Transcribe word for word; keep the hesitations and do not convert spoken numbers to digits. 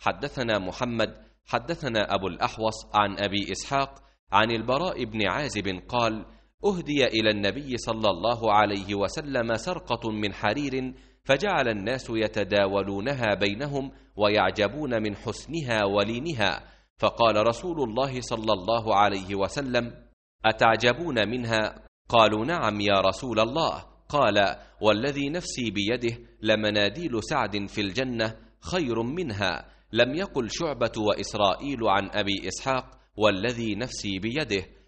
حدثنا محمد حدثنا أبو الأحوص عن أبي إسحاق عن البراء بن عازب قال: أهدي إلى النبي صلى الله عليه وسلم سرقة من حرير، فجعل الناس يتداولونها بينهم ويعجبون من حسنها ولينها، فقال رسول الله صلى الله عليه وسلم: أتعجبون منها؟ قالوا: نعم يا رسول الله. قال: والذي نفسي بيده لمناديل سعد في الجنة خير منها. لم يقل شعبة وإسرائيل عن أبي إسحاق والذي نفسي بيده.